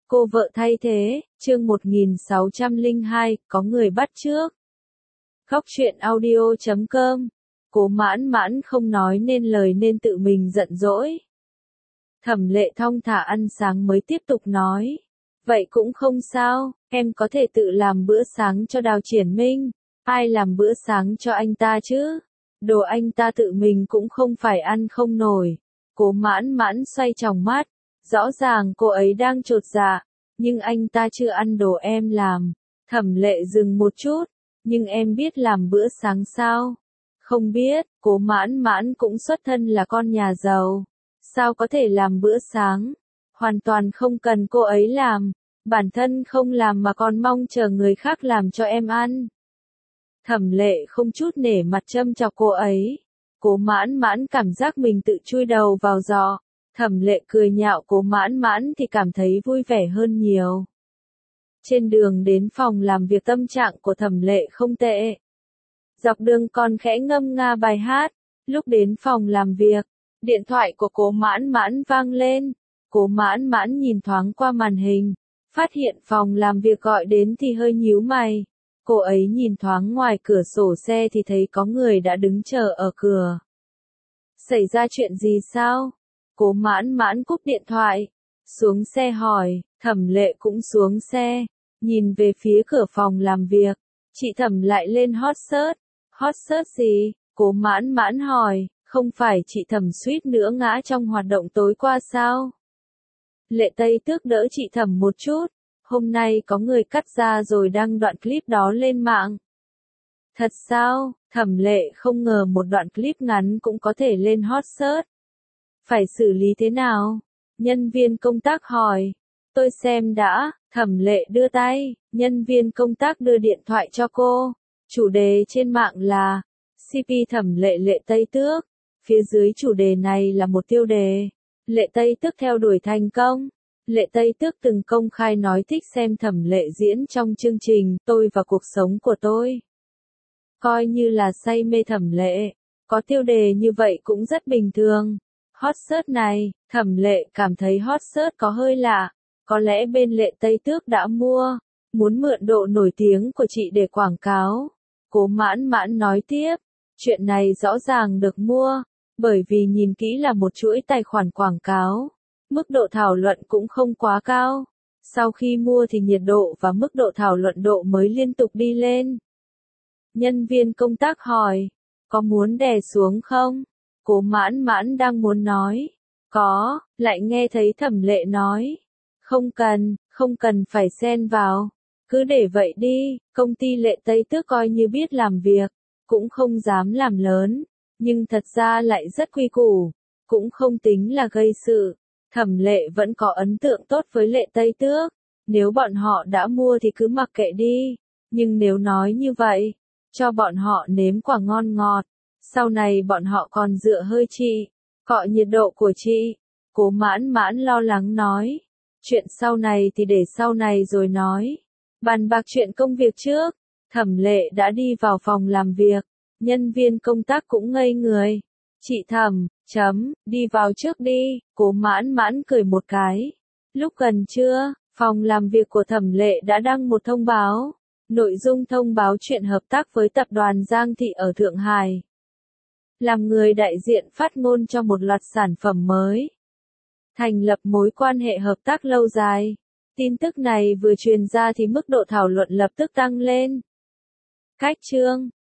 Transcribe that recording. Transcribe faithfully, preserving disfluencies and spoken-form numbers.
Cô vợ thay thế, chương một nghìn sáu trăm lẻ hai, có người bắt chước. Góc truyện audio chấm com. Cố Mãn Mãn không nói nên lời nên tự mình giận dỗi. Thẩm Lệ thong thả ăn sáng mới tiếp tục nói. Vậy cũng không sao, em có thể tự làm bữa sáng cho Đào Triển Minh. Ai làm bữa sáng cho anh ta chứ? Đồ anh ta tự mình cũng không phải ăn không nổi. Cố Mãn Mãn xoay tròng mắt. Rõ ràng cô ấy đang chột dạ, nhưng anh ta chưa ăn đồ em làm. Thẩm Lệ dừng một chút, nhưng em biết làm bữa sáng sao? Không biết, Cố Mãn Mãn cũng xuất thân là con nhà giàu. Sao có thể làm bữa sáng? Hoàn toàn không cần cô ấy làm, bản thân không làm mà còn mong chờ người khác làm cho em ăn. Thẩm Lệ không chút nể mặt châm chọc cô ấy. Cố Mãn Mãn cảm giác mình tự chui đầu vào giò. Thẩm Lệ cười nhạo Cố Mãn Mãn thì cảm thấy vui vẻ hơn nhiều. Trên đường đến phòng làm việc tâm trạng của Thẩm Lệ không tệ. Dọc đường còn khẽ ngâm nga bài hát. Lúc đến phòng làm việc, điện thoại của Cố Mãn Mãn vang lên. Cố Mãn Mãn nhìn thoáng qua màn hình, phát hiện phòng làm việc gọi đến thì hơi nhíu mày. Cô ấy nhìn thoáng ngoài cửa sổ xe thì thấy có người đã đứng chờ ở cửa. Xảy ra chuyện gì sao? Cố Mãn Mãn cúp điện thoại, xuống xe hỏi. Thẩm Lệ cũng xuống xe, nhìn về phía cửa phòng làm việc. Chị Thẩm lại lên hot search. Hot search gì? Cố Mãn Mãn hỏi. Không phải chị Thẩm suýt nữa ngã trong hoạt động tối qua sao? Lệ Tây Tước đỡ chị Thẩm một chút. Hôm nay có người cắt ra rồi đăng đoạn clip đó lên mạng. Thật sao? Thẩm Lệ không ngờ một đoạn clip ngắn cũng có thể lên hot search. Phải xử lý thế nào? Nhân viên công tác hỏi. Tôi xem đã. Thẩm Lệ đưa tay. Nhân viên công tác đưa điện thoại cho cô. Chủ đề trên mạng là xê pê Thẩm Lệ Lệ Tây Tước. Phía dưới chủ đề này là một tiêu đề. Lệ Tây Tước theo đuổi thành công. Lệ Tây Tước từng công khai nói thích xem Thẩm Lệ diễn trong chương trình Tôi và cuộc sống của tôi. Coi như là say mê Thẩm Lệ. Có tiêu đề như vậy cũng rất bình thường. Hot search này, Thẩm Lệ cảm thấy hot search có hơi lạ. Có lẽ bên Lệ Tây Tước đã mua, muốn mượn độ nổi tiếng của chị để quảng cáo. Cố Mãn Mãn nói tiếp, chuyện này rõ ràng được mua, bởi vì nhìn kỹ là một chuỗi tài khoản quảng cáo. Mức độ thảo luận cũng không quá cao. Sau khi mua thì nhiệt độ và mức độ thảo luận độ mới liên tục đi lên. Nhân viên công tác hỏi, có muốn đè xuống không? Cố Mãn Mãn đang muốn nói, có, lại nghe thấy Thẩm Lệ nói, không cần, không cần phải xen vào, cứ để vậy đi. Công ty Lệ Tây Tước coi như biết làm việc, cũng không dám làm lớn, nhưng thật ra lại rất quy củ, cũng không tính là gây sự. Thẩm Lệ vẫn có ấn tượng tốt với Lệ Tây Tước, nếu bọn họ đã mua thì cứ mặc kệ đi, nhưng nếu nói như vậy, cho bọn họ nếm quả ngon ngọt. Sau này bọn họ còn dựa hơi chị, cọ nhiệt độ của chị. Cố Mãn Mãn lo lắng nói. Chuyện sau này thì để sau này rồi nói. Bàn bạc chuyện công việc trước. Thẩm Lệ đã đi vào phòng làm việc. Nhân viên công tác cũng ngây người. Chị Thẩm, chấm, đi vào trước đi. Cố Mãn Mãn cười một cái. Lúc gần trưa, phòng làm việc của Thẩm Lệ đã đăng một thông báo. Nội dung thông báo chuyện hợp tác với tập đoàn Giang Thị ở Thượng Hải. Làm người đại diện phát ngôn cho một loạt sản phẩm mới. Thành lập mối quan hệ hợp tác lâu dài. Tin tức này vừa truyền ra thì mức độ thảo luận lập tức tăng lên. Cách chương